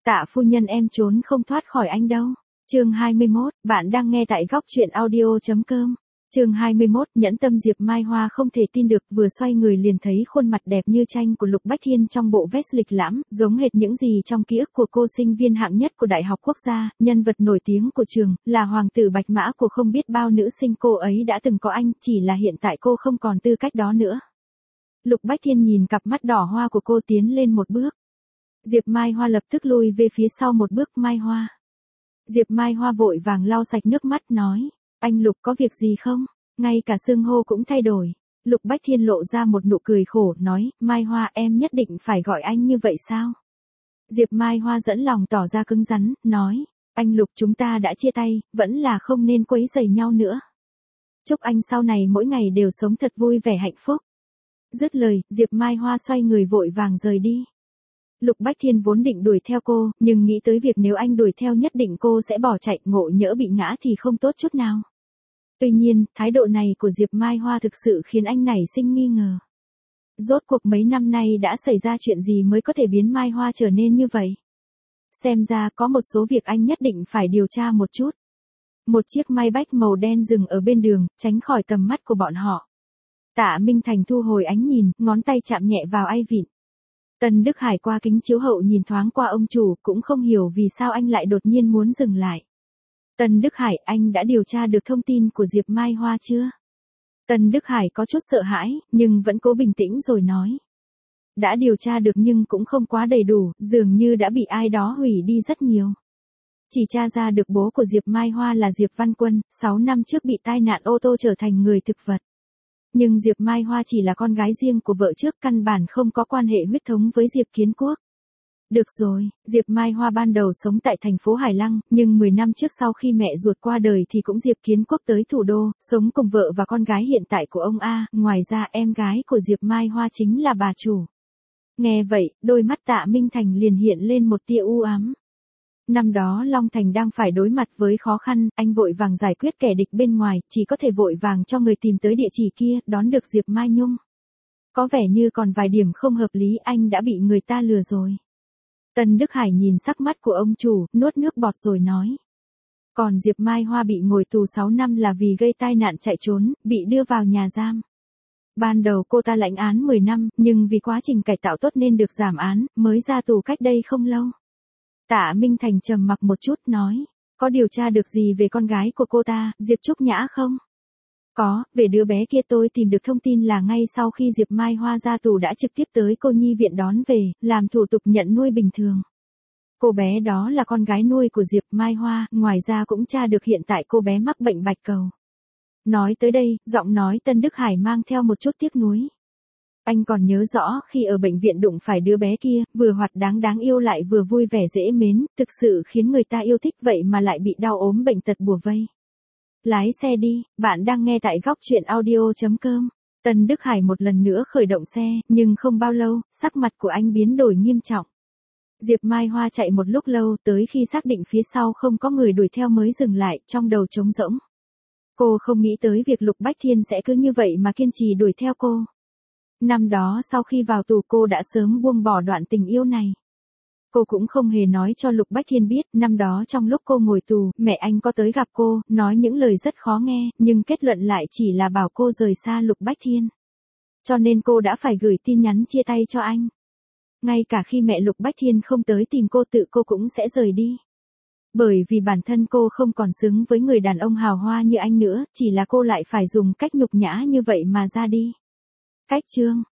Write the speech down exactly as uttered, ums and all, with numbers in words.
Tạ phu nhân em trốn không thoát khỏi anh đâu. Chương hai mươi mốt, bạn đang nghe tại góc truyện audio chấm com. Chương hai mươi mốt, nhẫn tâm Diệp Mai Hoa không thể tin được, vừa xoay người liền thấy khuôn mặt đẹp như tranh của Lục Bách Thiên trong bộ vest lịch lãm, giống hệt những gì trong ký ức của cô, sinh viên hạng nhất của Đại học Quốc gia, nhân vật nổi tiếng của trường, là hoàng tử bạch mã của không biết bao nữ sinh. Cô ấy đã từng có anh, chỉ là hiện tại cô không còn tư cách đó nữa. Lục Bách Thiên nhìn cặp mắt đỏ hoa của cô, tiến lên một bước. Diệp Mai Hoa lập tức lùi về phía sau một bước. Mai Hoa. Diệp Mai Hoa vội vàng lau sạch nước mắt nói, anh Lục có việc gì không? Ngay cả xưng hô cũng thay đổi. Lục Bách Thiên lộ ra một nụ cười khổ, nói, Mai Hoa, em nhất định phải gọi anh như vậy sao? Diệp Mai Hoa dẫn lòng tỏ ra cứng rắn, nói, anh Lục, chúng ta đã chia tay, vẫn là không nên quấy rầy nhau nữa. Chúc anh sau này mỗi ngày đều sống thật vui vẻ hạnh phúc. Dứt lời, Diệp Mai Hoa xoay người vội vàng rời đi. Lục Bách Thiên vốn định đuổi theo cô, nhưng nghĩ tới việc nếu anh đuổi theo nhất định cô sẽ bỏ chạy, ngộ nhỡ bị ngã thì không tốt chút nào. Tuy nhiên, thái độ này của Diệp Mai Hoa thực sự khiến anh nảy sinh nghi ngờ. Rốt cuộc mấy năm nay đã xảy ra chuyện gì mới có thể biến Mai Hoa trở nên như vậy? Xem ra có một số việc anh nhất định phải điều tra một chút. Một chiếc Maybach màu đen dừng ở bên đường, tránh khỏi tầm mắt của bọn họ. Tạ Minh Thành thu hồi ánh nhìn, ngón tay chạm nhẹ vào ai vịn. Tân Đức Hải qua kính chiếu hậu nhìn thoáng qua ông chủ, cũng không hiểu vì sao anh lại đột nhiên muốn dừng lại. Tân Đức Hải, anh đã điều tra được thông tin của Diệp Mai Hoa chưa? Tân Đức Hải có chút sợ hãi, nhưng vẫn cố bình tĩnh rồi nói. Đã điều tra được nhưng cũng không quá đầy đủ, dường như đã bị ai đó hủy đi rất nhiều. Chỉ tra ra được bố của Diệp Mai Hoa là Diệp Văn Quân, sáu năm trước bị tai nạn ô tô trở thành người thực vật. Nhưng Diệp Mai Hoa chỉ là con gái riêng của vợ trước, căn bản không có quan hệ huyết thống với Diệp Kiến Quốc. Được rồi, Diệp Mai Hoa ban đầu sống tại thành phố Hải Lăng, nhưng mười năm trước sau khi mẹ ruột qua đời thì cũng Diệp Kiến Quốc tới thủ đô, sống cùng vợ và con gái hiện tại của ông A, ngoài ra em gái của Diệp Mai Hoa chính là bà chủ. Nghe vậy, đôi mắt Tạ Minh Thành liền hiện lên một tia u ám. Năm đó Long Thành đang phải đối mặt với khó khăn, anh vội vàng giải quyết kẻ địch bên ngoài, chỉ có thể vội vàng cho người tìm tới địa chỉ kia, đón được Diệp Mai Nhung. Có vẻ như còn vài điểm không hợp lý, anh đã bị người ta lừa rồi. Tân Đức Hải nhìn sắc mắt của ông chủ, nuốt nước bọt rồi nói. Còn Diệp Mai Hoa bị ngồi tù sáu năm là vì gây tai nạn chạy trốn, bị đưa vào nhà giam. Ban đầu cô ta lãnh án mười năm, nhưng vì quá trình cải tạo tốt nên được giảm án, mới ra tù cách đây không lâu. Tạ Minh Thành trầm mặc một chút nói, có điều tra được gì về con gái của cô ta, Diệp Trúc Nhã không? Có, về đứa bé kia tôi tìm được thông tin là ngay sau khi Diệp Mai Hoa ra tù đã trực tiếp tới cô nhi viện đón về, làm thủ tục nhận nuôi bình thường. Cô bé đó là con gái nuôi của Diệp Mai Hoa, ngoài ra cũng tra được hiện tại cô bé mắc bệnh bạch cầu. Nói tới đây, giọng nói Tân Đức Hải mang theo một chút tiếc nuối. Anh còn nhớ rõ khi ở bệnh viện đụng phải đứa bé kia, vừa hoạt đáng đáng yêu lại vừa vui vẻ dễ mến, thực sự khiến người ta yêu thích, vậy mà lại bị đau ốm bệnh tật bủa vây. Lái xe đi, bạn đang nghe tại góc truyện audio chấm com. Tân Đức Hải một lần nữa khởi động xe, nhưng không bao lâu, sắc mặt của anh biến đổi nghiêm trọng. Diệp Mai Hoa chạy một lúc lâu, tới khi xác định phía sau không có người đuổi theo mới dừng lại, trong đầu trống rỗng. Cô không nghĩ tới việc Lục Bách Thiên sẽ cứ như vậy mà kiên trì đuổi theo cô. Năm đó sau khi vào tù cô đã sớm buông bỏ đoạn tình yêu này. Cô cũng không hề nói cho Lục Bách Thiên biết, năm đó trong lúc cô ngồi tù, mẹ anh có tới gặp cô, nói những lời rất khó nghe, nhưng kết luận lại chỉ là bảo cô rời xa Lục Bách Thiên. Cho nên cô đã phải gửi tin nhắn chia tay cho anh. Ngay cả khi mẹ Lục Bách Thiên không tới tìm cô, tự cô cũng sẽ rời đi. Bởi vì bản thân cô không còn xứng với người đàn ông hào hoa như anh nữa, chỉ là cô lại phải dùng cách nhục nhã như vậy mà ra đi. Cách chương